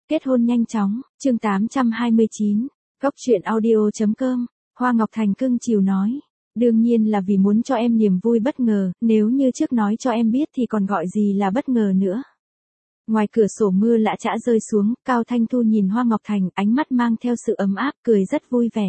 Kết hôn nhanh chóng, chương 829, Góc truyện audio.com, Hoa Ngọc Thành cưng chiều nói. Đương nhiên là vì muốn cho em niềm vui bất ngờ, nếu như trước nói cho em biết thì còn gọi gì là bất ngờ nữa. Ngoài cửa sổ mưa lã chã rơi xuống, Cao Thanh Thu nhìn Hoa Ngọc Thành, ánh mắt mang theo sự ấm áp, cười rất vui vẻ.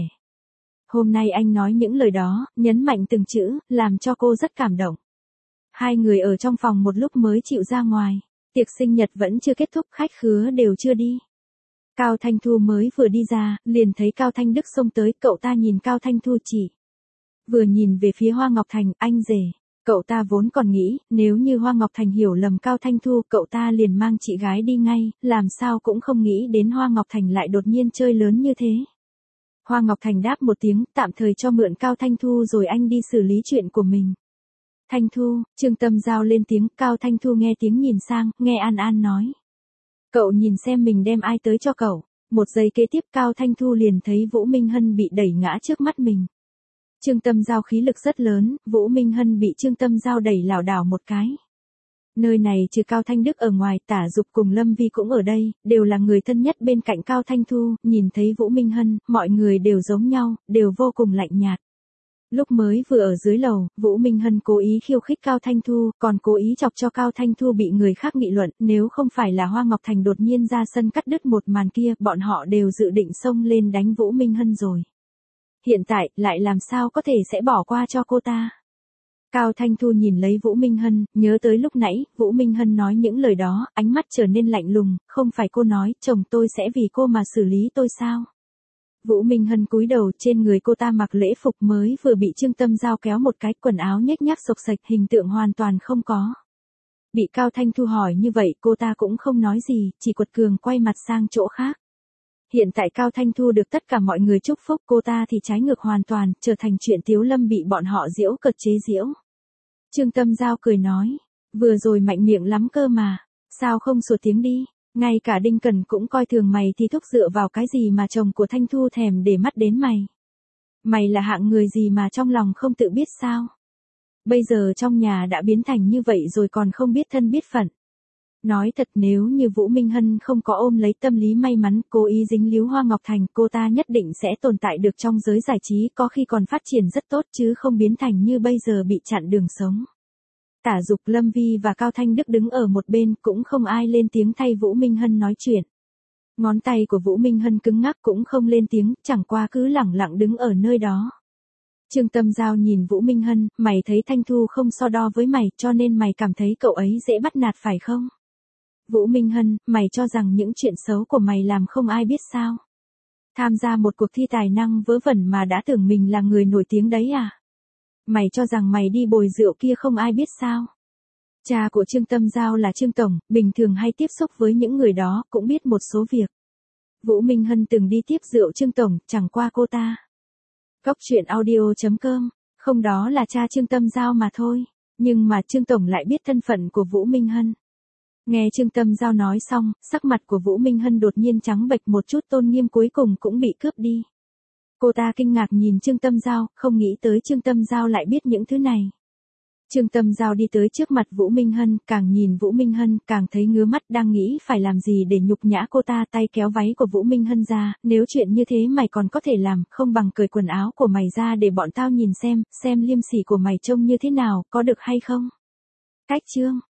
Hôm nay anh nói những lời đó, nhấn mạnh từng chữ, làm cho cô rất cảm động. Hai người ở trong phòng một lúc mới chịu ra ngoài. Tiệc sinh nhật vẫn chưa kết thúc, khách khứa đều chưa đi. Cao Thanh Thu mới vừa đi ra, liền thấy Cao Thanh Đức xông tới, cậu ta nhìn Cao Thanh Thu chỉ. Vừa nhìn về phía Hoa Ngọc Thành, anh rể. Cậu ta vốn còn nghĩ, nếu như Hoa Ngọc Thành hiểu lầm Cao Thanh Thu, cậu ta liền mang chị gái đi ngay, làm sao cũng không nghĩ đến Hoa Ngọc Thành lại đột nhiên chơi lớn như thế. Hoa Ngọc Thành đáp một tiếng, tạm thời cho mượn Cao Thanh Thu rồi anh đi xử lý chuyện của mình. Thanh Thu, Trương Tâm Giao lên tiếng, Cao Thanh Thu nghe tiếng nhìn sang, nghe An An nói. Cậu nhìn xem mình đem ai tới cho cậu. Một giây kế tiếp Cao Thanh Thu liền thấy Vũ Minh Hân bị đẩy ngã trước mắt mình. Trương Tâm Giao khí lực rất lớn, Vũ Minh Hân bị Trương Tâm Giao đẩy lảo đảo một cái. Nơi này trừ Cao Thanh Đức ở ngoài, Tả Dục cùng Lâm Vi cũng ở đây, đều là người thân nhất bên cạnh Cao Thanh Thu, nhìn thấy Vũ Minh Hân, mọi người đều giống nhau, đều vô cùng lạnh nhạt. Lúc mới vừa ở dưới lầu, Vũ Minh Hân cố ý khiêu khích Cao Thanh Thu, còn cố ý chọc cho Cao Thanh Thu bị người khác nghị luận, nếu không phải là Hoa Ngọc Thành đột nhiên ra sân cắt đứt một màn kia, bọn họ đều dự định xông lên đánh Vũ Minh Hân rồi. Hiện tại, lại làm sao có thể sẽ bỏ qua cho cô ta. Cao Thanh Thu nhìn lấy Vũ Minh Hân, nhớ tới lúc nãy, Vũ Minh Hân nói những lời đó, ánh mắt trở nên lạnh lùng, không phải cô nói, chồng tôi sẽ vì cô mà xử lý tôi sao? Vũ Minh Hân cúi đầu, trên người cô ta mặc lễ phục mới vừa bị Trương Tâm Giao kéo một cái, quần áo nhếch nhác xộc xệch, hình tượng hoàn toàn không có. Bị Cao Thanh Thu hỏi như vậy, cô ta cũng không nói gì, chỉ quật cường quay mặt sang chỗ khác. Hiện tại Cao Thanh Thu được tất cả mọi người chúc phúc, cô ta thì trái ngược hoàn toàn, trở thành chuyện Tiếu Lâm bị bọn họ giễu cợt chế giễu. Trương Tâm Giao cười nói, vừa rồi mạnh miệng lắm cơ mà, sao không sủa tiếng đi, ngay cả Đinh Cẩn cũng coi thường mày thì thúc dựa vào cái gì mà chồng của Thanh Thu thèm để mắt đến mày. Mày là hạng người gì mà trong lòng không tự biết sao? Bây giờ trong nhà đã biến thành như vậy rồi còn không biết thân biết phận. Nói thật, nếu như Vũ Minh Hân không có ôm lấy tâm lý may mắn, cố ý dính líu Hoa Ngọc Thành, cô ta nhất định sẽ tồn tại được trong giới giải trí, có khi còn phát triển rất tốt chứ không biến thành như bây giờ bị chặn đường sống. Tả Dục, Lâm Vi và Cao Thanh Đức đứng ở một bên, cũng không ai lên tiếng thay Vũ Minh Hân nói chuyện. Ngón tay của Vũ Minh Hân cứng ngắc cũng không lên tiếng, chẳng qua cứ lẳng lặng đứng ở nơi đó. Trương Tâm Giao nhìn Vũ Minh Hân, mày thấy Thanh Thu không so đo với mày, cho nên mày cảm thấy cậu ấy dễ bắt nạt phải không? Vũ Minh Hân, mày cho rằng những chuyện xấu của mày làm không ai biết sao? Tham gia một cuộc thi tài năng vớ vẩn mà đã tưởng mình là người nổi tiếng đấy à? Mày cho rằng mày đi bồi rượu kia không ai biết sao? Cha của Trương Tâm Giao là Trương Tổng, bình thường hay tiếp xúc với những người đó, cũng biết một số việc. Vũ Minh Hân từng đi tiếp rượu Trương Tổng, chẳng qua cô ta. Góc truyện audio.com, không, đó là cha Trương Tâm Giao mà thôi, nhưng mà Trương Tổng lại biết thân phận của Vũ Minh Hân. Nghe Trương Tâm Giao nói xong, sắc mặt của Vũ Minh Hân đột nhiên trắng bệch, một chút tôn nghiêm cuối cùng cũng bị cướp đi. Cô ta kinh ngạc nhìn Trương Tâm Giao, không nghĩ tới Trương Tâm Giao lại biết những thứ này. Trương Tâm Giao đi tới trước mặt Vũ Minh Hân, càng nhìn Vũ Minh Hân, càng thấy ngứa mắt, đang nghĩ phải làm gì để nhục nhã cô ta, tay kéo váy của Vũ Minh Hân ra, nếu chuyện như thế mày còn có thể làm, không bằng cởi quần áo của mày ra để bọn tao nhìn xem liêm sỉ của mày trông như thế nào, có được hay không? Cách chương